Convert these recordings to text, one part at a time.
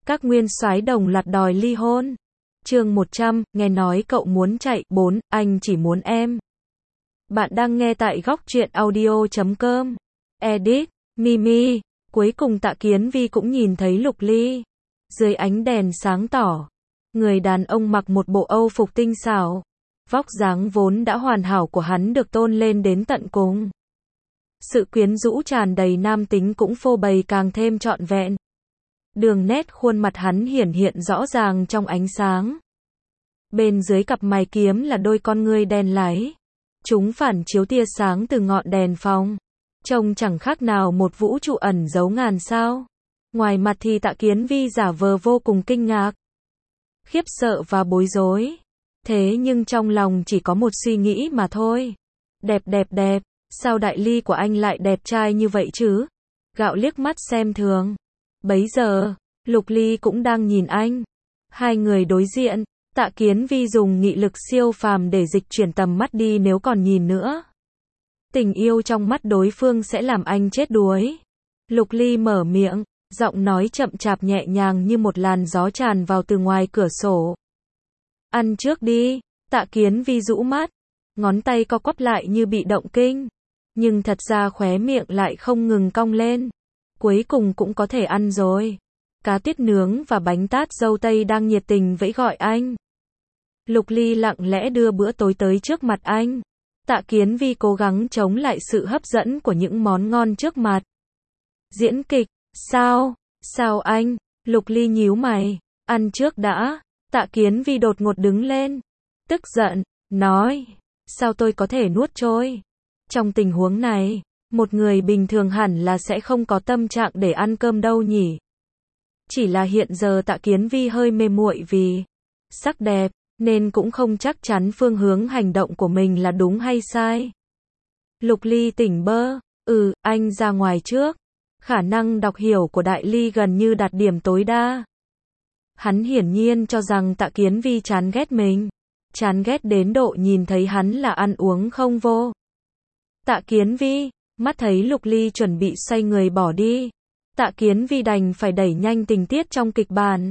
Các nguyên soái đồng loạt đòi ly hôn. Chương 100, nghe nói cậu muốn chạy. 4, anh chỉ muốn em. Bạn đang nghe tại góc truyện audio.com. Edit, Mimi. Cuối cùng Tạ Kiến Vi cũng nhìn thấy Lục Ly. Dưới ánh đèn sáng tỏ, người đàn ông mặc một bộ Âu phục tinh xảo. Vóc dáng vốn đã hoàn hảo của hắn được tôn lên đến tận cùng. Sự quyến rũ tràn đầy nam tính cũng phô bày càng thêm trọn vẹn. Đường nét khuôn mặt hắn hiển hiện rõ ràng trong ánh sáng. Bên dưới cặp mày kiếm là đôi con ngươi đen láy. Chúng phản chiếu tia sáng từ ngọn đèn phòng. Trông chẳng khác nào một vũ trụ ẩn giấu ngàn sao. Ngoài mặt thì Tạ Kiến Vi giả vờ vô cùng kinh ngạc, khiếp sợ và bối rối. Thế nhưng trong lòng chỉ có một suy nghĩ mà thôi. Đẹp đẹp đẹp, sao đại ly của anh lại đẹp trai như vậy chứ? Gạo liếc mắt xem thường. Bấy giờ, Lục Ly cũng đang nhìn anh. Hai người đối diện, Tạ Kiến Vi dùng nghị lực siêu phàm để dịch chuyển tầm mắt đi nếu còn nhìn nữa. Tình yêu trong mắt đối phương sẽ làm anh chết đuối. Lục Ly mở miệng, giọng nói chậm chạp nhẹ nhàng như một làn gió tràn vào từ ngoài cửa sổ. Ăn trước đi. Tạ Kiến Vi rũ mắt, ngón tay co quắp lại như bị động kinh. Nhưng thật ra khóe miệng lại không ngừng cong lên. Cuối cùng cũng có thể ăn rồi. Cá tiết nướng và bánh tát dâu tây đang nhiệt tình vẫy gọi anh. Lục Ly lặng lẽ đưa bữa tối tới trước mặt anh. Tạ Kiến Vi cố gắng chống lại sự hấp dẫn của những món ngon trước mặt. Diễn kịch, sao? Sao anh? Lục Ly nhíu mày. Ăn trước đã. Tạ Kiến Vi đột ngột đứng lên. Tức giận, nói. Sao tôi có thể nuốt trôi? Trong tình huống này, một người bình thường hẳn là sẽ không có tâm trạng để ăn cơm đâu nhỉ. Chỉ là hiện giờ Tạ Kiến Vi hơi mê muội vì sắc đẹp, nên cũng không chắc chắn phương hướng hành động của mình là đúng hay sai. Lục Ly tỉnh bơ. Anh ra ngoài trước. Khả năng đọc hiểu của Đại Ly gần như đạt điểm tối đa. Hắn hiển nhiên cho rằng Tạ Kiến Vi chán ghét mình. Chán ghét đến độ nhìn thấy hắn là ăn uống không vô. Tạ Kiến Vi, mắt thấy Lục Ly chuẩn bị xoay người bỏ đi. Tạ Kiến Vi đành phải đẩy nhanh tình tiết trong kịch bản.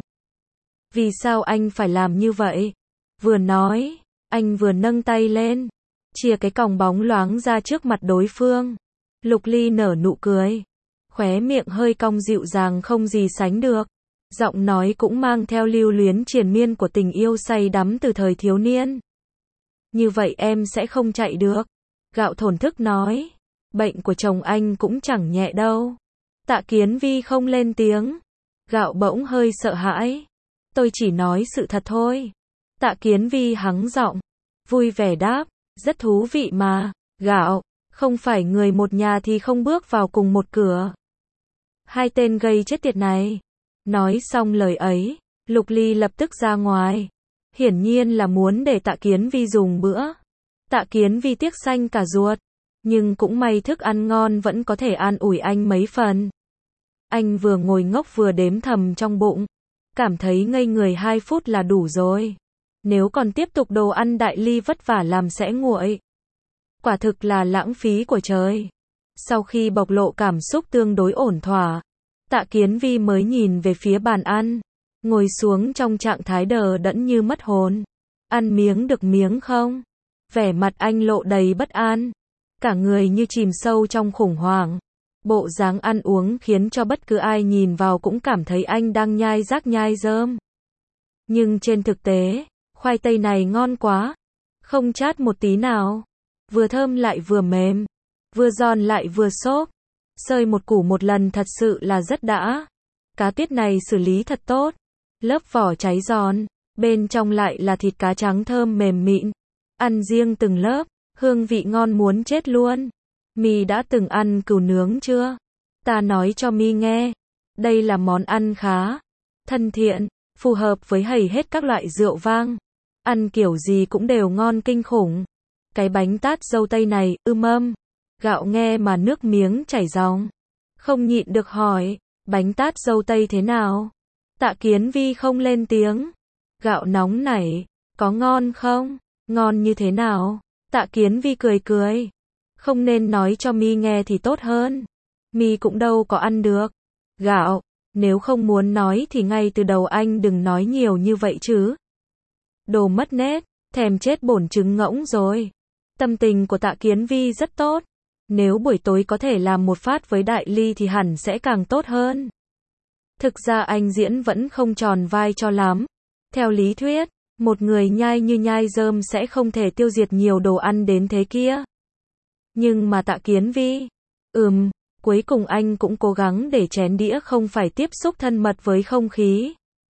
Vì sao anh phải làm như vậy? Vừa nói, anh vừa nâng tay lên, chìa cái còng bóng loáng ra trước mặt đối phương. Lục Ly nở nụ cười, khóe miệng hơi cong dịu dàng không gì sánh được. Giọng nói cũng mang theo lưu luyến triền miên của tình yêu say đắm từ thời thiếu niên. Như vậy em sẽ không chạy được. Gạo thổn thức nói. Bệnh của chồng anh cũng chẳng nhẹ đâu. Tạ Kiến Vi không lên tiếng. Gạo bỗng hơi sợ hãi. Tôi chỉ nói sự thật thôi. Tạ Kiến Vi hắng giọng, vui vẻ đáp. Rất thú vị mà. Gạo, không phải người một nhà thì không bước vào cùng một cửa. Hai tên gây chết tiệt này. Nói xong lời ấy, Lục Ly lập tức ra ngoài. Hiển nhiên là muốn để Tạ Kiến Vi dùng bữa. Tạ Kiến Vi tiếc xanh cả ruột. Nhưng cũng may thức ăn ngon vẫn có thể an ủi anh mấy phần. Anh vừa ngồi ngốc vừa đếm thầm trong bụng. Cảm thấy ngây người 2 phút là đủ rồi. Nếu còn tiếp tục đồ ăn Đại Ly vất vả làm sẽ nguội. Quả thực là lãng phí của trời. Sau khi bộc lộ cảm xúc tương đối ổn thỏa, Tạ Kiến Vi mới nhìn về phía bàn ăn. Ngồi xuống trong trạng thái đờ đẫn như mất hồn. Ăn miếng được miếng không? Vẻ mặt anh lộ đầy bất an. Cả người như chìm sâu trong khủng hoảng. Bộ dáng ăn uống khiến cho bất cứ ai nhìn vào cũng cảm thấy anh đang nhai rác nhai rơm. Nhưng trên thực tế, khoai tây này ngon quá. Không chát một tí nào. Vừa thơm lại vừa mềm. Vừa giòn lại vừa xốp. Xơi một củ một lần thật sự là rất đã. Cá tiết này xử lý thật tốt. Lớp vỏ cháy giòn. Bên trong lại là thịt cá trắng thơm mềm mịn. Ăn riêng từng lớp. Hương vị ngon muốn chết luôn. Mi đã từng ăn cừu nướng chưa? Ta nói cho Mi nghe. Đây là món ăn khá thân thiện, phù hợp với hầu hết các loại rượu vang. Ăn kiểu gì cũng đều ngon kinh khủng. Cái bánh tát dâu tây này, Gạo nghe mà nước miếng chảy ròng. Không nhịn được hỏi, bánh tát dâu tây thế nào? Tạ Kiến Vi không lên tiếng. Gạo nóng nảy, có ngon không? Ngon như thế nào? Tạ Kiến Vi cười cười. Không nên nói cho Mi nghe thì tốt hơn. Mi cũng đâu có ăn được. Gạo, Nếu không muốn nói thì ngay từ đầu anh đừng nói nhiều như vậy chứ. Đồ mất nết, thèm chết bổn trứng ngỗng rồi. Tâm tình của Tạ Kiến Vi rất tốt. Nếu buổi tối có thể làm một phát với Đại Ly thì hẳn sẽ càng tốt hơn. Thực ra anh diễn vẫn không tròn vai cho lắm. Theo lý thuyết, một người nhai như nhai rơm sẽ không thể tiêu diệt nhiều đồ ăn đến thế kia. Nhưng mà Tạ Kiến Vi, cuối cùng anh cũng cố gắng để chén đĩa không phải tiếp xúc thân mật với không khí.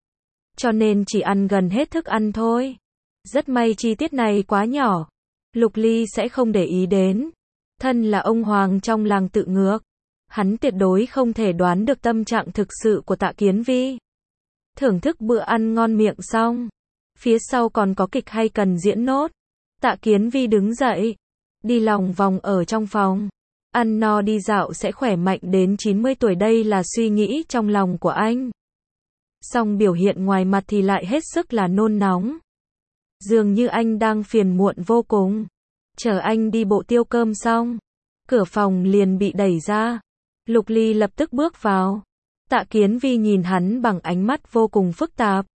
Cho nên chỉ ăn gần hết thức ăn thôi. Rất may chi tiết này quá nhỏ. Lục Ly sẽ không để ý đến. Thân là ông hoàng trong làng tự ngược. Hắn tuyệt đối không thể đoán được tâm trạng thực sự của Tạ Kiến Vi. Thưởng thức bữa ăn ngon miệng xong. Phía sau còn có kịch hay cần diễn nốt. Tạ Kiến Vi đứng dậy. Đi lòng vòng ở trong phòng. Ăn no đi dạo sẽ khỏe mạnh đến 90 tuổi, đây là suy nghĩ trong lòng của anh. Song biểu hiện ngoài mặt thì lại hết sức là nôn nóng. Dường như anh đang phiền muộn vô cùng. Chờ anh đi bộ tiêu cơm xong, cửa phòng liền bị đẩy ra. Lục Ly lập tức bước vào. Tạ Kiến Vi nhìn hắn bằng ánh mắt vô cùng phức tạp.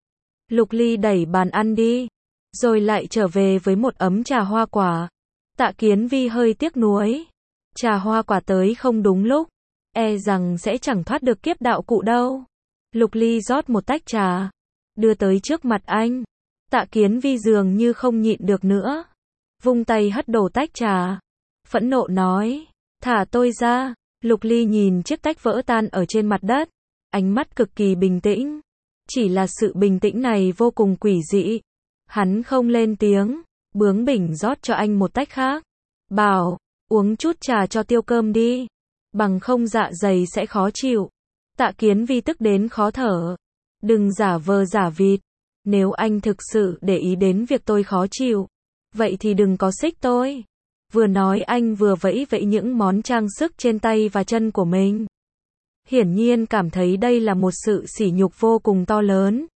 Lục Ly đẩy bàn ăn đi, rồi lại trở về với một ấm trà hoa quả. Tạ Kiến Vi hơi tiếc nuối. Trà hoa quả tới không đúng lúc, e rằng sẽ chẳng thoát được kiếp đạo cụ đâu. Lục Ly rót một tách trà, đưa tới trước mặt anh. Tạ Kiến Vi dường như không nhịn được nữa, vung tay hất đổ tách trà, phẫn nộ nói, thả tôi ra. Lục Ly nhìn chiếc tách vỡ tan ở trên mặt đất, ánh mắt cực kỳ bình tĩnh. Chỉ là sự bình tĩnh này vô cùng quỷ dị. Hắn không lên tiếng, bướng bỉnh rót cho anh một tách khác. Bảo, uống chút trà cho tiêu cơm đi, bằng không dạ dày sẽ khó chịu. Tạ Kiến Vi tức đến khó thở. Đừng giả vờ giả vịt. Nếu anh thực sự để ý đến việc tôi khó chịu, vậy thì đừng có xích tôi. Vừa nói anh vừa vẫy vẫy những món trang sức trên tay và chân của mình. Hiển nhiên cảm thấy đây là một sự sỉ nhục vô cùng to lớn.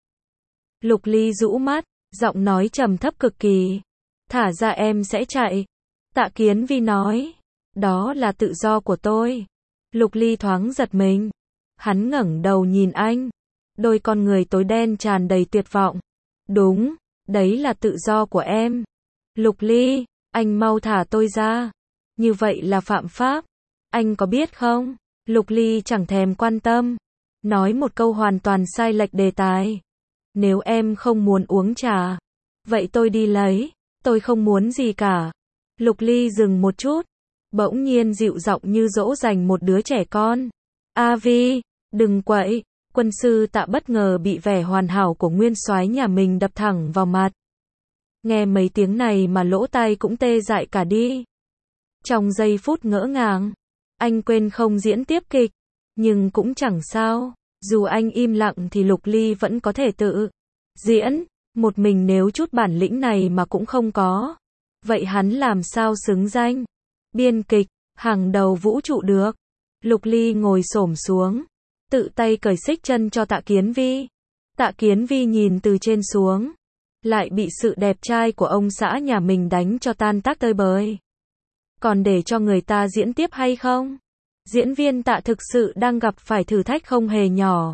Lục Ly rũ mắt, giọng nói trầm thấp cực kỳ. Thả ra em sẽ chạy. Tạ Kiến Vi nói. Đó là tự do của tôi. Lục Ly thoáng giật mình. Hắn ngẩng đầu nhìn anh. Đôi con người tối đen tràn đầy tuyệt vọng. Đúng, đấy là tự do của em. Lục Ly, anh mau thả tôi ra. Như vậy là phạm pháp. Anh có biết không? Lục Ly chẳng thèm quan tâm. Nói một câu hoàn toàn sai lệch đề tài. Nếu em không muốn uống trà, vậy tôi đi lấy. Tôi không muốn gì cả. Lục Ly dừng một chút, bỗng nhiên dịu giọng như dỗ dành một đứa trẻ con. A Vi, đừng quậy. Quân sư Tạ bất ngờ bị vẻ hoàn hảo của nguyên soái nhà mình đập thẳng vào mặt. Nghe mấy tiếng này mà lỗ tai cũng tê dại cả đi. Trong giây phút ngỡ ngàng, anh quên không diễn tiếp kịch. Nhưng cũng chẳng sao, dù anh im lặng thì Lục Ly vẫn có thể tự diễn. Một mình nếu chút bản lĩnh này mà cũng không có, vậy hắn làm sao xứng danh biên kịch hàng đầu vũ trụ được. Lục Ly ngồi xổm xuống, tự tay cởi xích chân cho Tạ Kiến Vi. Tạ Kiến Vi nhìn từ trên xuống, lại bị sự đẹp trai của ông xã nhà mình đánh cho tan tác tơi bời. Còn để cho người ta diễn tiếp hay không? Diễn viên Tạ thực sự đang gặp phải thử thách không hề nhỏ.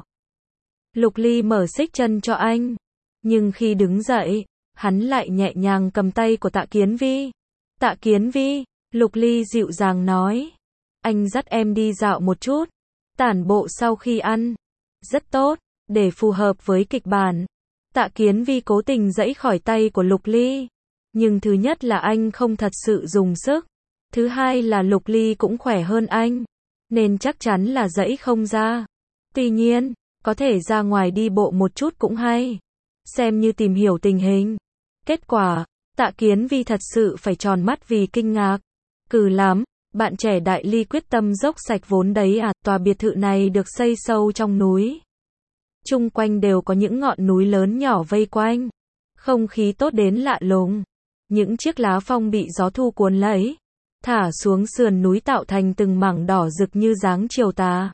Lục Ly mở xích chân cho anh, nhưng khi đứng dậy, hắn lại nhẹ nhàng cầm tay của Tạ Kiến Vi. Tạ Kiến Vi, Lục Ly dịu dàng nói, anh dắt em đi dạo một chút, tản bộ sau khi ăn. Rất tốt, để phù hợp với kịch bản. Tạ Kiến Vi cố tình giãy khỏi tay của Lục Ly. Nhưng thứ nhất là anh không thật sự dùng sức. Thứ hai là Lục Ly cũng khỏe hơn anh, nên chắc chắn là giãy không ra. Tuy nhiên, có thể ra ngoài đi bộ một chút cũng hay. Xem như tìm hiểu tình hình. Kết quả, Tạ Kiến Vi thật sự phải tròn mắt vì kinh ngạc. Cừ lắm, bạn trẻ Đại Ly quyết tâm dốc sạch vốn đấy à. Tòa biệt thự này được xây sâu trong núi. Chung quanh đều có những ngọn núi lớn nhỏ vây quanh. Không khí tốt đến lạ lùng. Những chiếc lá phong bị gió thu cuốn lấy, thả xuống sườn núi tạo thành từng mảng đỏ rực như dáng chiều tà,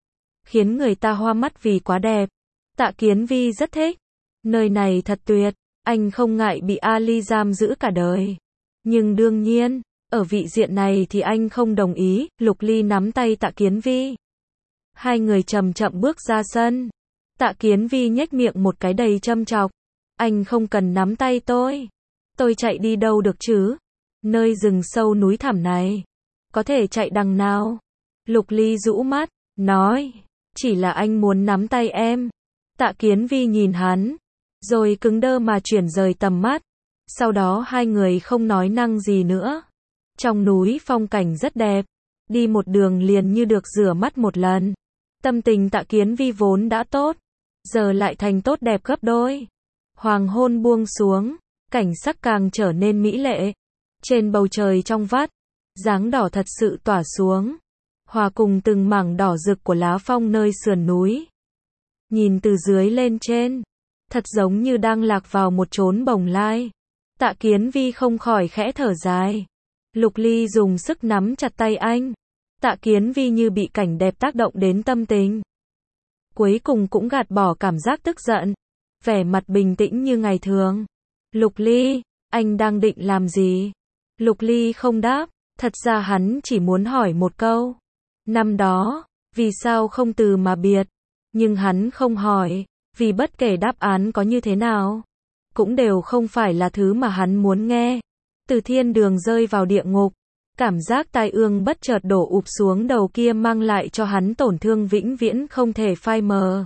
khiến người ta hoa mắt vì quá đẹp. Tạ Kiến Vi rất thích. Nơi này thật tuyệt. Anh không ngại bị Ali giam giữ cả đời. Nhưng đương nhiên, ở vị diện này thì anh không đồng ý. Lục Ly nắm tay Tạ Kiến Vi. Hai người chậm chậm bước ra sân. Tạ Kiến Vi nhếch miệng một cái đầy châm chọc. Anh không cần nắm tay tôi. Tôi chạy đi đâu được chứ? Nơi rừng sâu núi thẳm này. Có thể chạy đằng nào? Lục Ly rũ mắt, nói. Chỉ là anh muốn nắm tay em. Tạ Kiến Vi nhìn hắn. Rồi cứng đơ mà chuyển rời tầm mắt. Sau đó hai người không nói năng gì nữa. Trong núi phong cảnh rất đẹp. Đi một đường liền như được rửa mắt một lần. Tâm tình Tạ Kiến Vi vốn đã tốt. Giờ lại thành tốt đẹp gấp đôi. Hoàng hôn buông xuống. Cảnh sắc càng trở nên mỹ lệ. Trên bầu trời trong vắt. Dáng đỏ thật sự tỏa xuống. Hòa cùng từng mảng đỏ rực của lá phong nơi sườn núi. Nhìn từ dưới lên trên. Thật giống như đang lạc vào một chốn bồng lai. Tạ Kiến Vi không khỏi khẽ thở dài. Lục Ly dùng sức nắm chặt tay anh. Tạ Kiến Vi như bị cảnh đẹp tác động đến tâm tình. Cuối cùng cũng gạt bỏ cảm giác tức giận. Vẻ mặt bình tĩnh như ngày thường. Lục Ly, anh đang định làm gì? Lục Ly không đáp. Thật ra hắn chỉ muốn hỏi một câu. Năm đó, vì sao không từ mà biệt? Nhưng hắn không hỏi. Vì bất kể đáp án có như thế nào, cũng đều không phải là thứ mà hắn muốn nghe. Từ thiên đường rơi vào địa ngục, cảm giác tai ương bất chợt đổ ụp xuống đầu kia mang lại cho hắn tổn thương vĩnh viễn không thể phai mờ.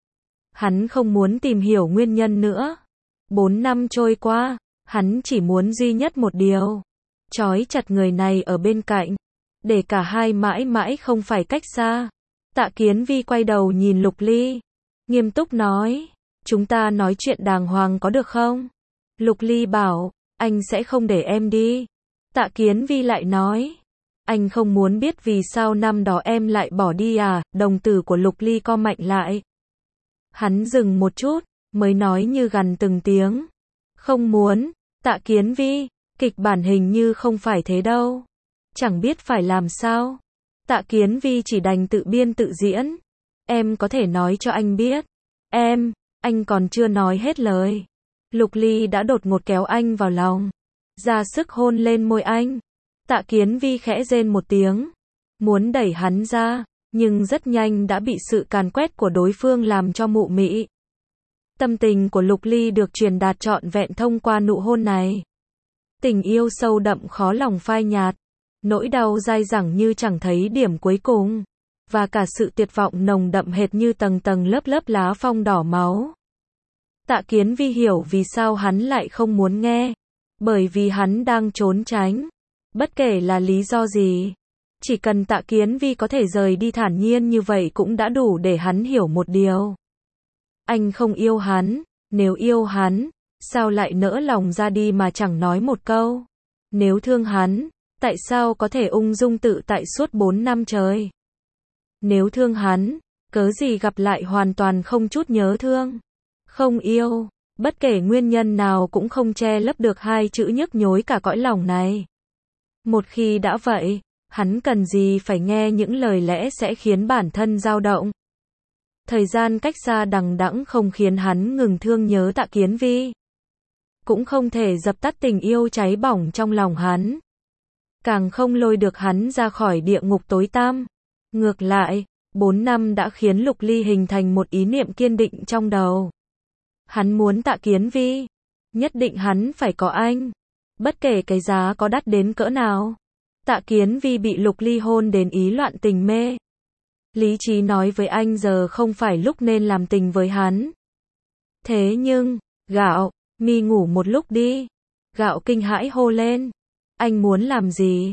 Hắn không muốn tìm hiểu nguyên nhân nữa. 4 năm trôi qua, hắn chỉ muốn duy nhất một điều. Trói chặt người này ở bên cạnh, để cả hai mãi mãi không phải cách xa. Tạ Kiến Vi quay đầu nhìn Lục Ly. Nghiêm túc nói, chúng ta nói chuyện đàng hoàng có được không? Lục Ly bảo, anh sẽ không để em đi. Tạ Kiến Vi lại nói, anh không muốn biết vì sao năm đó em lại bỏ đi à? Đồng tử của Lục Ly co mạnh lại. Hắn dừng một chút, mới nói như gằn từng tiếng. Không muốn. Tạ Kiến Vi, kịch bản hình như không phải thế đâu. Chẳng biết phải làm sao. Tạ Kiến Vi chỉ đành tự biên tự diễn. Em có thể nói cho anh biết. Anh còn chưa nói hết lời. Lục Ly đã đột ngột kéo anh vào lòng. Ra sức hôn lên môi anh. Tạ Kiến Vi khẽ rên một tiếng. Muốn đẩy hắn ra, nhưng rất nhanh đã bị sự càn quét của đối phương làm cho mụ mị. Tâm tình của Lục Ly được truyền đạt trọn vẹn thông qua nụ hôn này. Tình yêu sâu đậm khó lòng phai nhạt. Nỗi đau dai dẳng như chẳng thấy điểm cuối cùng. Và cả sự tuyệt vọng nồng đậm hệt như tầng tầng lớp lớp lá phong đỏ máu. Tạ Kiến Vi hiểu vì sao hắn lại không muốn nghe. Bởi vì hắn đang trốn tránh. Bất kể là lý do gì. Chỉ cần Tạ Kiến Vi có thể rời đi thản nhiên như vậy cũng đã đủ để hắn hiểu một điều. Anh không yêu hắn. Nếu yêu hắn, sao lại nỡ lòng ra đi mà chẳng nói một câu. Nếu thương hắn, tại sao có thể ung dung tự tại suốt 4 năm trời. Nếu thương hắn, cớ gì gặp lại hoàn toàn không chút nhớ thương. Không yêu, bất kể nguyên nhân nào cũng không che lấp được hai chữ nhức nhối cả cõi lòng này. Một khi đã vậy, hắn cần gì phải nghe những lời lẽ sẽ khiến bản thân dao động. Thời gian cách xa đằng đẵng không khiến hắn ngừng thương nhớ Tạ Kiến Vi. Cũng không thể dập tắt tình yêu cháy bỏng trong lòng hắn. Càng không lôi được hắn ra khỏi địa ngục tối tăm. Ngược lại, 4 năm đã khiến Lục Ly hình thành một ý niệm kiên định trong đầu. Hắn muốn Tạ Kiến Vi. Nhất định hắn phải có anh. Bất kể cái giá có đắt đến cỡ nào. Tạ Kiến Vi bị Lục Ly hôn đến ý loạn tình mê. Lý trí nói với anh giờ không phải lúc nên làm tình với hắn. Thế nhưng, Gạo, mi ngủ một lúc đi. Gạo kinh hãi hô lên. Anh muốn làm gì?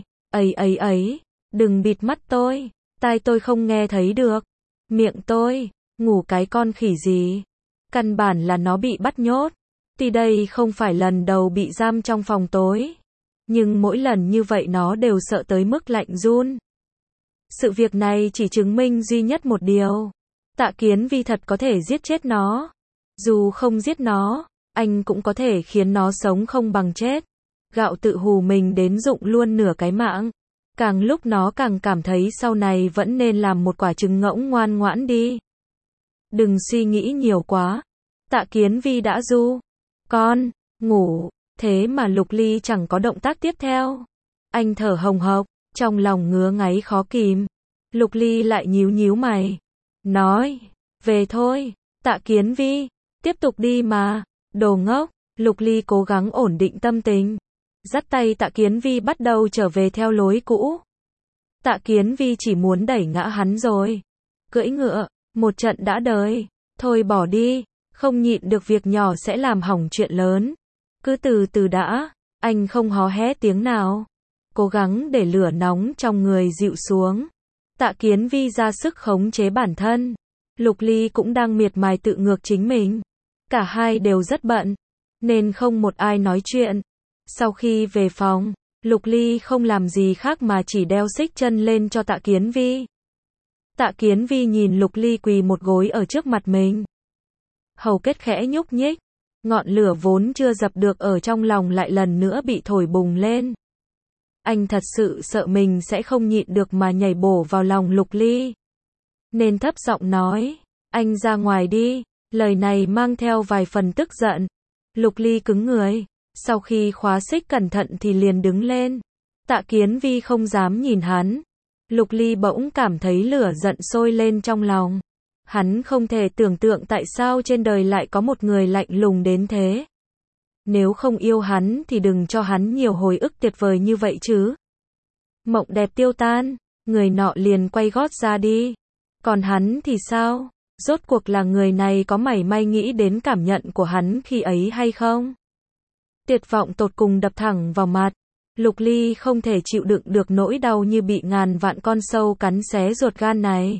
Ấy, đừng bịt mắt tôi. Tai tôi không nghe thấy được. Miệng tôi, ngủ cái con khỉ gì? Căn bản là nó bị bắt nhốt. Tuy đây không phải lần đầu bị giam trong phòng tối. Nhưng mỗi lần như vậy nó đều sợ tới mức lạnh run. Sự việc này chỉ chứng minh duy nhất một điều. Tạ Kiến Vi thật có thể giết chết nó. Dù không giết nó, anh cũng có thể khiến nó sống không bằng chết. Gạo tự hù mình đến rụng luôn nửa cái mạng. Càng lúc nó càng cảm thấy sau này vẫn nên làm một quả trứng ngỗng ngoan ngoãn đi. Đừng suy nghĩ nhiều quá. Tạ Kiến Vi đã ru. Con, ngủ. Thế mà Lục Ly chẳng có động tác tiếp theo. Anh thở hồng hộc, trong lòng ngứa ngáy khó kìm. Lục Ly lại nhíu nhíu mày. nói, về thôi, Tạ Kiến Vi, tiếp tục đi mà, đồ ngốc. Lục Ly cố gắng ổn định tâm tình, dắt tay Tạ Kiến Vi bắt đầu trở về theo lối cũ. Tạ Kiến Vi chỉ muốn đẩy ngã hắn rồi. Cưỡi ngựa, một trận đã đời, thôi bỏ đi, không nhịn được việc nhỏ sẽ làm hỏng chuyện lớn. Cứ từ từ đã, anh không hò hé tiếng nào. Cố gắng để lửa nóng trong người dịu xuống. Tạ Kiến Vi ra sức khống chế bản thân. Lục Ly cũng đang miệt mài tự ngược chính mình. Cả hai đều rất bận, nên không một ai nói chuyện. Sau khi về phòng, Lục Ly không làm gì khác mà chỉ đeo xích chân lên cho Tạ Kiến Vi. Tạ Kiến Vi nhìn Lục Ly quỳ một gối ở trước mặt mình. Hầu kết khẽ nhúc nhích, ngọn lửa vốn chưa dập được ở trong lòng lại lần nữa bị thổi bùng lên. Anh thật sự sợ mình sẽ không nhịn được mà nhảy bổ vào lòng Lục Ly. Nên thấp giọng nói, anh ra ngoài đi, lời này mang theo vài phần tức giận. Lục Ly cứng người, sau khi khóa xích cẩn thận thì liền đứng lên. Tạ Kiến Vi không dám nhìn hắn. Lục Ly bỗng cảm thấy lửa giận sôi lên trong lòng. Hắn không thể tưởng tượng tại sao trên đời lại có một người lạnh lùng đến thế. Nếu không yêu hắn thì đừng cho hắn nhiều hồi ức tuyệt vời như vậy chứ. Mộng đẹp tiêu tan, người nọ liền quay gót ra đi. Còn hắn thì sao? Rốt cuộc là người này có mảy may nghĩ đến cảm nhận của hắn khi ấy hay không? Tuyệt vọng tột cùng đập thẳng vào mặt. Lục Ly không thể chịu đựng được nỗi đau như bị ngàn vạn con sâu cắn xé ruột gan này.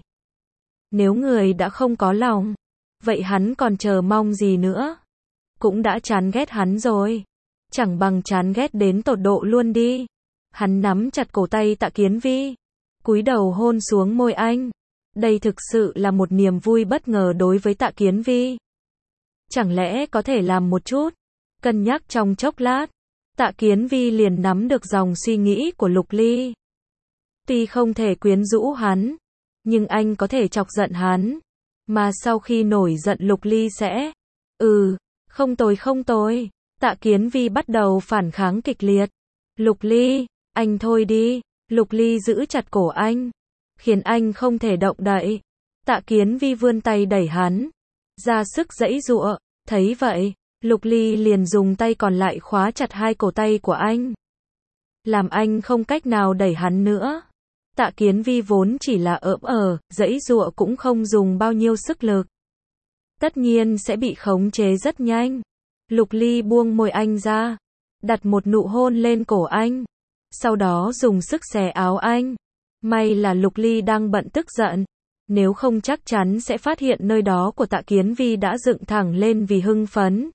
Nếu người đã không có lòng, vậy hắn còn chờ mong gì nữa? Cũng đã chán ghét hắn rồi. Chẳng bằng chán ghét đến tột độ luôn đi. Hắn nắm chặt cổ tay Tạ Kiến Vi, cúi đầu hôn xuống môi anh. Đây thực sự là một niềm vui bất ngờ đối với Tạ Kiến Vi. Chẳng lẽ có thể làm một chút? Cân nhắc trong chốc lát, Tạ Kiến Vi liền nắm được dòng suy nghĩ của Lục Ly. Tuy không thể quyến rũ hắn, nhưng anh có thể chọc giận hắn. Mà sau khi nổi giận Lục Ly sẽ... không tồi. Tạ Kiến Vi bắt đầu phản kháng kịch liệt. Lục Ly, anh thôi đi. Lục Ly giữ chặt cổ anh, khiến anh không thể động đậy. Tạ Kiến Vi vươn tay đẩy hắn, ra sức giãy giụa. Thấy vậy, Lục Ly liền dùng tay còn lại khóa chặt hai cổ tay của anh, làm anh không cách nào đẩy hắn nữa. Tạ Kiến Vi vốn chỉ là giãy giụa cũng không dùng bao nhiêu sức lực. Tất nhiên sẽ bị khống chế rất nhanh. Lục Ly buông môi anh ra, đặt một nụ hôn lên cổ anh, sau đó dùng sức xé áo anh. May là Lục Ly đang bận tức giận, nếu không chắc chắn sẽ phát hiện nơi đó của Tạ Kiến Vi đã dựng thẳng lên vì hưng phấn.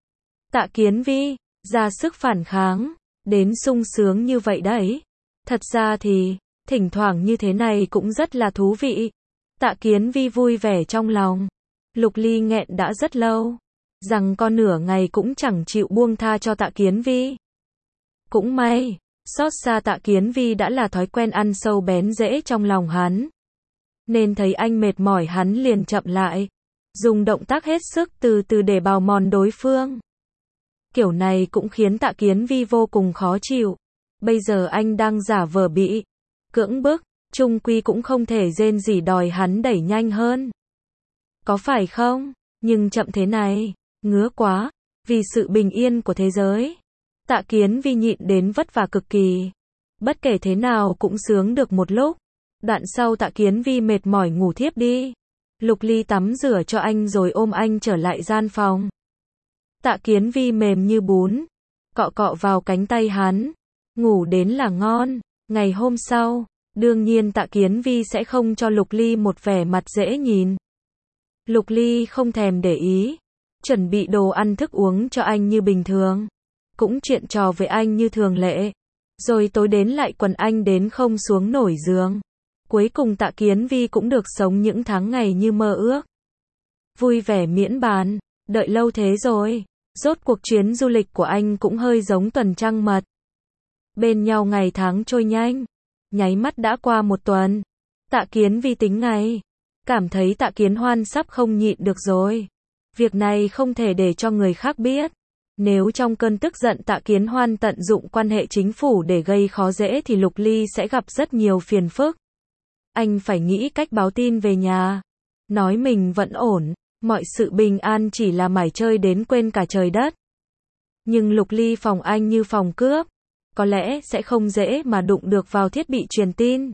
Tạ Kiến Vi, ra sức phản kháng, đến sung sướng như vậy đấy. Thật ra thì, thỉnh thoảng như thế này cũng rất là thú vị. Tạ Kiến Vi vui vẻ trong lòng. Lục Ly nghẹn đã rất lâu, rằng con nửa ngày cũng chẳng chịu buông tha cho Tạ Kiến Vi. Cũng may, xót xa Tạ Kiến Vi đã là thói quen ăn sâu bén rễ trong lòng hắn. Nên thấy anh mệt mỏi hắn liền chậm lại, dùng động tác hết sức từ từ để bào mòn đối phương. Kiểu này cũng khiến Tạ Kiến Vi vô cùng khó chịu. Bây giờ anh đang giả vờ bị cưỡng bức, chung quy cũng không thể rên rỉ đòi hắn đẩy nhanh hơn. Có phải không? Nhưng chậm thế này, ngứa quá, vì sự bình yên của thế giới. Tạ Kiến Vi nhịn đến vất vả cực kỳ. Bất kể thế nào cũng sướng được một lúc. Đoạn sau Tạ Kiến Vi mệt mỏi ngủ thiếp đi. Lục Ly tắm rửa cho anh rồi ôm anh trở lại gian phòng. Tạ Kiến Vi mềm như bún, cọ cọ vào cánh tay hắn, ngủ đến là ngon. Ngày hôm sau, đương nhiên Tạ Kiến Vi sẽ không cho Lục Ly một vẻ mặt dễ nhìn. Lục Ly không thèm để ý, chuẩn bị đồ ăn thức uống cho anh như bình thường, cũng chuyện trò với anh như thường lệ. Rồi tối đến lại quần anh đến không xuống nổi giường. Cuối cùng Tạ Kiến Vi cũng được sống những tháng ngày như mơ ước. Vui vẻ miễn bàn, đợi lâu thế rồi. Rốt cuộc chuyến du lịch của anh cũng hơi giống tuần trăng mật. Bên nhau ngày tháng trôi nhanh, nháy mắt đã qua một tuần. Tạ Kiến Vi tính ngày, cảm thấy Tạ Kiến Hoan sắp không nhịn được rồi. Việc này không thể để cho người khác biết. Nếu trong cơn tức giận Tạ Kiến Hoan tận dụng quan hệ chính phủ để gây khó dễ thì Lục Ly sẽ gặp rất nhiều phiền phức. Anh phải nghĩ cách báo tin về nhà, nói mình vẫn ổn, mọi sự bình an chỉ là mải chơi đến quên cả trời đất. Nhưng Lục Ly phòng anh như phòng cướp, có lẽ sẽ không dễ mà đụng được vào thiết bị truyền tin.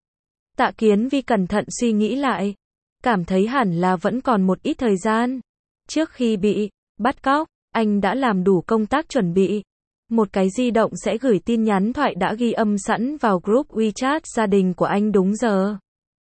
Tạ Kiến Vi cẩn thận suy nghĩ lại, cảm thấy hẳn là vẫn còn một ít thời gian. Trước khi bị bắt cóc, anh đã làm đủ công tác chuẩn bị. Một cái di động sẽ gửi tin nhắn thoại đã ghi âm sẵn vào group WeChat gia đình của anh đúng giờ.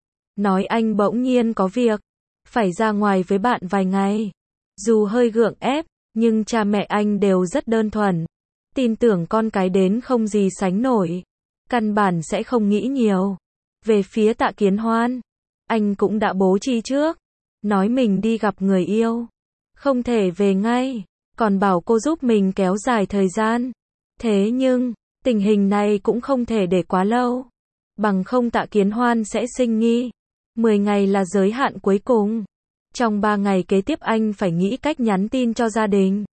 Nói anh bỗng nhiên có việc, phải ra ngoài với bạn vài ngày. Dù hơi gượng ép, nhưng cha mẹ anh đều rất đơn thuần. Tin tưởng con cái đến không gì sánh nổi. Căn bản sẽ không nghĩ nhiều. Về phía Tạ Kiến Hoan, anh cũng đã bố trí trước. Nói mình đi gặp người yêu. Không thể về ngay. Còn bảo cô giúp mình kéo dài thời gian. Thế nhưng, tình hình này cũng không thể để quá lâu. Bằng không Tạ Kiến Hoan sẽ sinh nghi. 10 ngày là giới hạn cuối cùng. Trong 3 ngày kế tiếp anh phải nghĩ cách nhắn tin cho gia đình.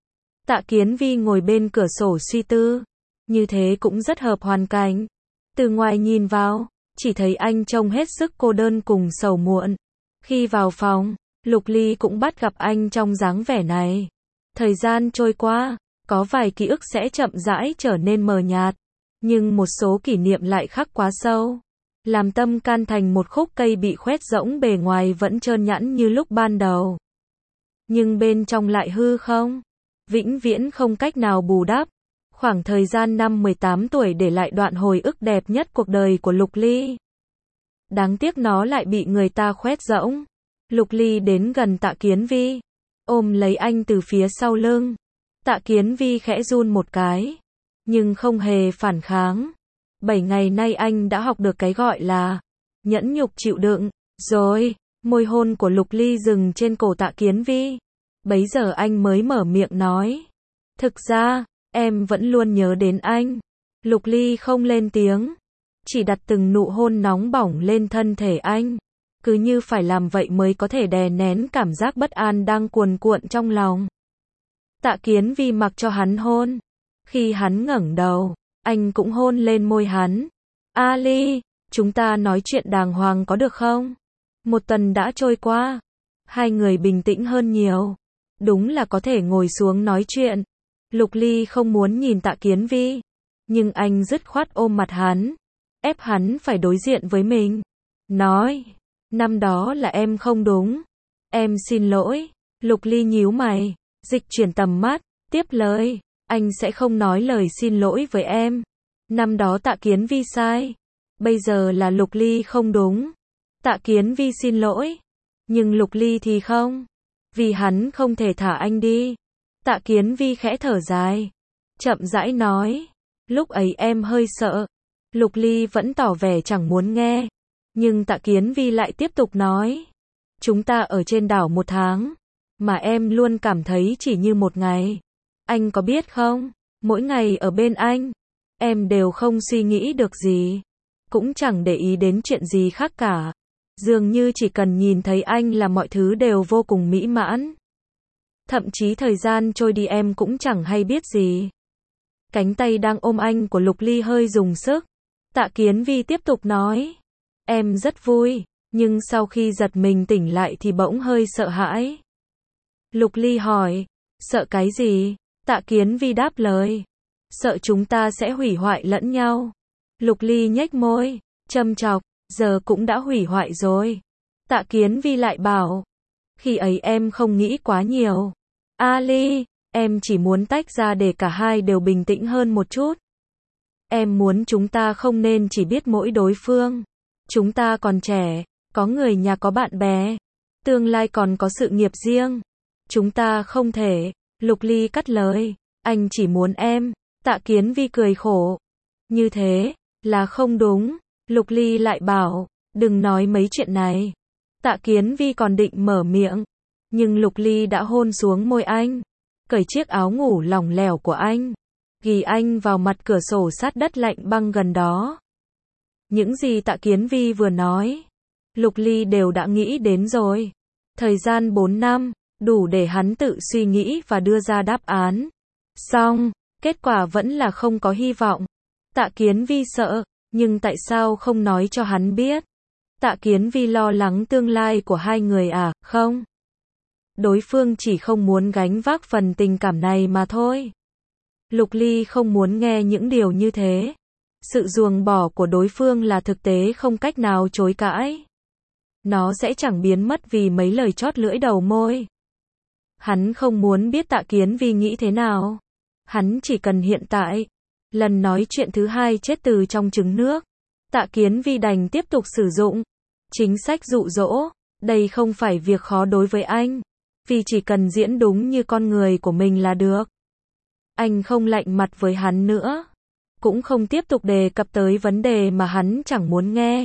Tạ Kiến Vi ngồi bên cửa sổ suy tư. Như thế cũng rất hợp hoàn cảnh. Từ ngoài nhìn vào, chỉ thấy anh trông hết sức cô đơn cùng sầu muộn. Khi vào phòng, Lục Ly cũng bắt gặp anh trong dáng vẻ này. Thời gian trôi qua, có vài ký ức sẽ chậm rãi trở nên mờ nhạt. Nhưng một số kỷ niệm lại khắc quá sâu. Làm tâm can thành một khúc cây bị khoét rỗng, bề ngoài vẫn trơn nhẵn như lúc ban đầu. Nhưng bên trong lại hư không. Vĩnh viễn không cách nào bù đắp. Khoảng thời gian năm 18 tuổi để lại đoạn hồi ức đẹp nhất cuộc đời của Lục Ly. Đáng tiếc nó lại bị người ta khoét rỗng. Lục Ly đến gần Tạ Kiến Vi, ôm lấy anh từ phía sau lưng. Tạ Kiến Vi khẽ run một cái, nhưng không hề phản kháng. 7 ngày nay anh đã học được cái gọi là nhẫn nhục chịu đựng. Rồi, môi hôn của Lục Ly dừng trên cổ Tạ Kiến Vi. Bấy giờ anh mới mở miệng nói. Thực ra, em vẫn luôn nhớ đến anh. Lục Ly không lên tiếng, chỉ đặt từng nụ hôn nóng bỏng lên thân thể anh. Cứ như phải làm vậy mới có thể đè nén cảm giác bất an đang cuồn cuộn trong lòng. Tạ Kiến Vi mặc cho hắn hôn. Khi hắn ngẩng đầu, anh cũng hôn lên môi hắn. Ali, chúng ta nói chuyện đàng hoàng có được không? Một tuần đã trôi qua. Hai người bình tĩnh hơn nhiều. Đúng là có thể ngồi xuống nói chuyện. Lục Ly không muốn nhìn Tạ Kiến Vi. Nhưng anh dứt khoát ôm mặt hắn. Ép hắn phải đối diện với mình. Nói, năm đó là em không đúng. Em xin lỗi. Lục Ly nhíu mày, dịch chuyển tầm mắt, tiếp lời. Anh sẽ không nói lời xin lỗi với em. Năm đó Tạ Kiến Vi sai. Bây giờ là Lục Ly không đúng. Tạ Kiến Vi xin lỗi. Nhưng Lục Ly thì không. Vì hắn không thể thả anh đi. Tạ Kiến Vi khẽ thở dài. Chậm rãi nói. Lúc ấy em hơi sợ. Lục Ly vẫn tỏ vẻ chẳng muốn nghe. Nhưng Tạ Kiến Vi lại tiếp tục nói. Chúng ta ở trên đảo 1 tháng. Mà em luôn cảm thấy chỉ như 1 ngày. Anh có biết không? Mỗi ngày ở bên anh. Em đều không suy nghĩ được gì. Cũng chẳng để ý đến chuyện gì khác cả. Dường như chỉ cần nhìn thấy anh là mọi thứ đều vô cùng mỹ mãn. Thậm chí thời gian trôi đi em cũng chẳng hay biết gì. Cánh tay đang ôm anh của Lục Ly hơi dùng sức. Tạ Kiến Vi tiếp tục nói. Em rất vui, nhưng sau khi giật mình tỉnh lại thì bỗng hơi sợ hãi. Lục Ly hỏi. Sợ cái gì? Tạ Kiến Vi đáp lời. Sợ chúng ta sẽ hủy hoại lẫn nhau. Lục Ly nhếch môi, châm chọc. Giờ cũng đã hủy hoại rồi. Tạ Kiến Vi lại bảo. Khi ấy em không nghĩ quá nhiều. Ali, em chỉ muốn tách ra để cả hai đều bình tĩnh hơn một chút. Em muốn chúng ta không nên chỉ biết mỗi đối phương. Chúng ta còn trẻ, có người nhà có bạn bè. Tương lai còn có sự nghiệp riêng. Chúng ta không thể. Lục Ly cắt lời. Anh chỉ muốn em. Tạ Kiến Vi cười khổ. Như thế, là không đúng. Lục Ly lại bảo. Đừng nói mấy chuyện này. Tạ Kiến Vi còn định mở miệng. Nhưng Lục Ly đã hôn xuống môi anh. Cởi chiếc áo ngủ lỏng lẻo của anh. Ghi anh vào mặt cửa sổ sát đất lạnh băng gần đó. Những gì Tạ Kiến Vi vừa nói, Lục Ly đều đã nghĩ đến rồi. Thời gian 4 năm, đủ để hắn tự suy nghĩ và đưa ra đáp án. Xong, kết quả vẫn là không có hy vọng. Tạ Kiến Vi sợ, nhưng tại sao không nói cho hắn biết? Tạ Kiến Vi lo lắng tương lai của hai người à, không. Đối phương chỉ không muốn gánh vác phần tình cảm này mà thôi. Lục Ly không muốn nghe những điều như thế. Sự ruồng bỏ của đối phương là thực tế không cách nào chối cãi. Nó sẽ chẳng biến mất vì mấy lời chót lưỡi đầu môi. Hắn không muốn biết Tạ Kiến Vi nghĩ thế nào. Hắn chỉ cần hiện tại. Lần nói chuyện thứ hai chết từ trong trứng nước. Tạ Kiến Vi đành tiếp tục sử dụng chính sách dụ dỗ. Đây không phải việc khó đối với anh. Vì chỉ cần diễn đúng như con người của mình là được. Anh không lạnh mặt với hắn nữa. Cũng không tiếp tục đề cập tới vấn đề mà hắn chẳng muốn nghe.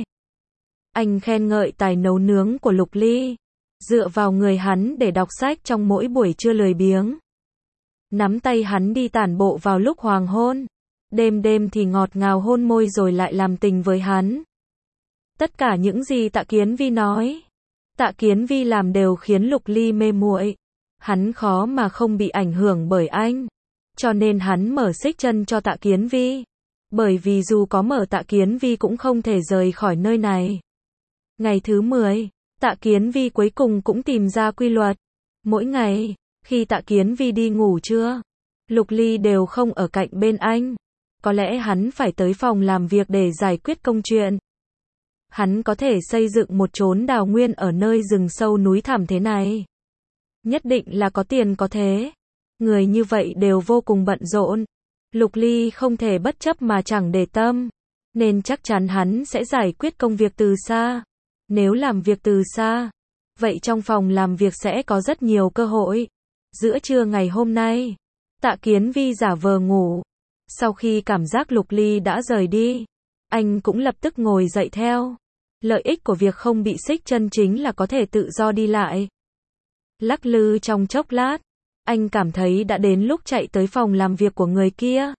Anh khen ngợi tài nấu nướng của Lục Ly. Dựa vào người hắn để đọc sách trong mỗi buổi trưa lười biếng. Nắm tay hắn đi tản bộ vào lúc hoàng hôn. Đêm đêm thì ngọt ngào hôn môi rồi lại làm tình với hắn. Tất cả những gì Tạ Kiến Vi nói, Tạ Kiến Vi làm đều khiến Lục Ly mê muội. Hắn khó mà không bị ảnh hưởng bởi anh. Cho nên hắn mở xích chân cho Tạ Kiến Vi. Bởi vì dù có mở Tạ Kiến Vi cũng không thể rời khỏi nơi này. Ngày thứ 10, Tạ Kiến Vi cuối cùng cũng tìm ra quy luật. Mỗi ngày, khi Tạ Kiến Vi đi ngủ trưa, Lục Ly đều không ở cạnh bên anh. Có lẽ hắn phải tới phòng làm việc để giải quyết công chuyện. Hắn có thể xây dựng một chốn đào nguyên ở nơi rừng sâu núi thẳm thế này. Nhất định là có tiền có thế. Người như vậy đều vô cùng bận rộn. Lục Ly không thể bất chấp mà chẳng để tâm. Nên chắc chắn hắn sẽ giải quyết công việc từ xa. Nếu làm việc từ xa, vậy trong phòng làm việc sẽ có rất nhiều cơ hội. Giữa trưa ngày hôm nay, Tạ Kiến Vi giả vờ ngủ. Sau khi cảm giác Lục Ly đã rời đi, anh cũng lập tức ngồi dậy theo. Lợi ích của việc không bị xích chân chính là có thể tự do đi lại. Lắc lư trong chốc lát, anh cảm thấy đã đến lúc chạy tới phòng làm việc của người kia.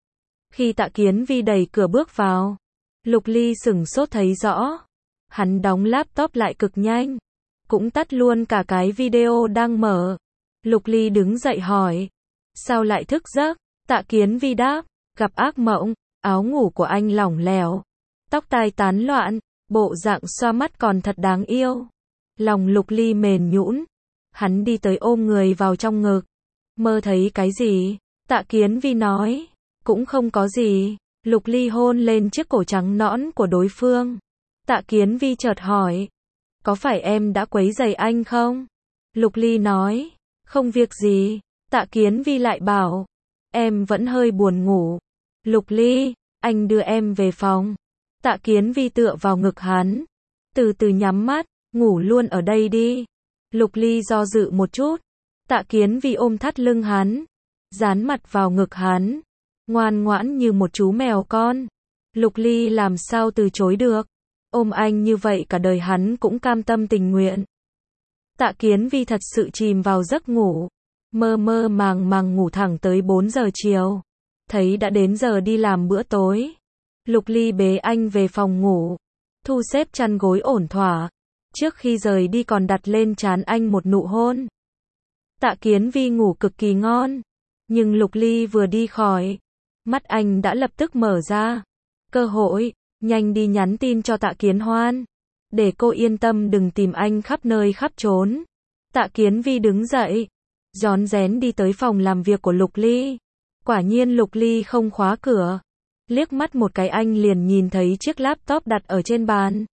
Khi Tạ Kiến Vi đẩy cửa bước vào, Lục Ly sửng sốt thấy rõ. Hắn đóng laptop lại cực nhanh, cũng tắt luôn cả cái video đang mở. Lục Ly đứng dậy hỏi, sao lại thức giấc? Tạ Kiến Vi đáp, gặp ác mộng. Áo ngủ của anh lỏng lẻo, tóc tai tán loạn, bộ dạng xoa mắt còn thật đáng yêu. Lòng Lục Ly mềm nhũn, hắn đi tới ôm người vào trong ngực. Mơ thấy cái gì? Tạ Kiến Vi nói, cũng không có gì. Lục Ly hôn lên chiếc cổ trắng nõn của đối phương. Tạ Kiến Vi chợt hỏi, có phải em đã quấy rầy anh không? Lục Ly nói, không việc gì. Tạ Kiến Vi lại bảo, em vẫn hơi buồn ngủ. Lục Ly, anh đưa em về phòng. Tạ Kiến Vi tựa vào ngực hắn, từ từ nhắm mắt, ngủ luôn ở đây đi. Lục Ly do dự một chút. Tạ Kiến Vi ôm thắt lưng hắn, dán mặt vào ngực hắn, ngoan ngoãn như một chú mèo con. Lục Ly làm sao từ chối được. Ôm anh như vậy cả đời hắn cũng cam tâm tình nguyện. Tạ Kiến Vi thật sự chìm vào giấc ngủ, mơ mơ màng màng ngủ thẳng tới 4 giờ chiều. Thấy đã đến giờ đi làm bữa tối. Lục Ly bế anh về phòng ngủ, thu xếp chăn gối ổn thỏa. Trước khi rời đi còn đặt lên trán anh một nụ hôn. Tạ Kiến Vi ngủ cực kỳ ngon. Nhưng Lục Ly vừa đi khỏi, mắt anh đã lập tức mở ra. Cơ hội, nhanh đi nhắn tin cho Tạ Kiến Hoan. Để cô yên tâm đừng tìm anh khắp nơi khắp trốn. Tạ Kiến Vi đứng dậy, rón rén đi tới phòng làm việc của Lục Ly. Quả nhiên Lục Ly không khóa cửa. Liếc mắt một cái anh liền nhìn thấy chiếc laptop đặt ở trên bàn.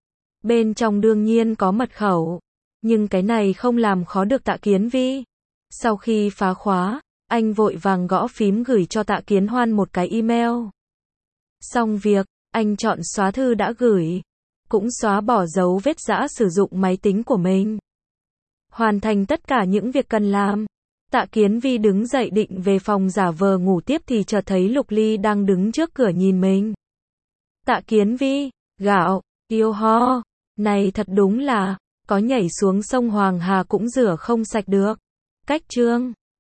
Bên trong đương nhiên có mật khẩu. Nhưng cái này không làm khó được Tạ Kiến Vi. Sau khi phá khóa, anh vội vàng gõ phím gửi cho Tạ Kiến Hoan một cái email. Xong việc, anh chọn xóa thư đã gửi. Cũng xóa bỏ dấu vết giã sử dụng máy tính của mình. Hoàn thành tất cả những việc cần làm. Tạ Kiến Vi đứng dậy định về phòng giả vờ ngủ tiếp thì chợt thấy Lục Ly đang đứng trước cửa nhìn mình. Tạ Kiến Vi, gạo, yêu ho, này thật đúng là, có nhảy xuống sông Hoàng Hà cũng rửa không sạch được. Cách chương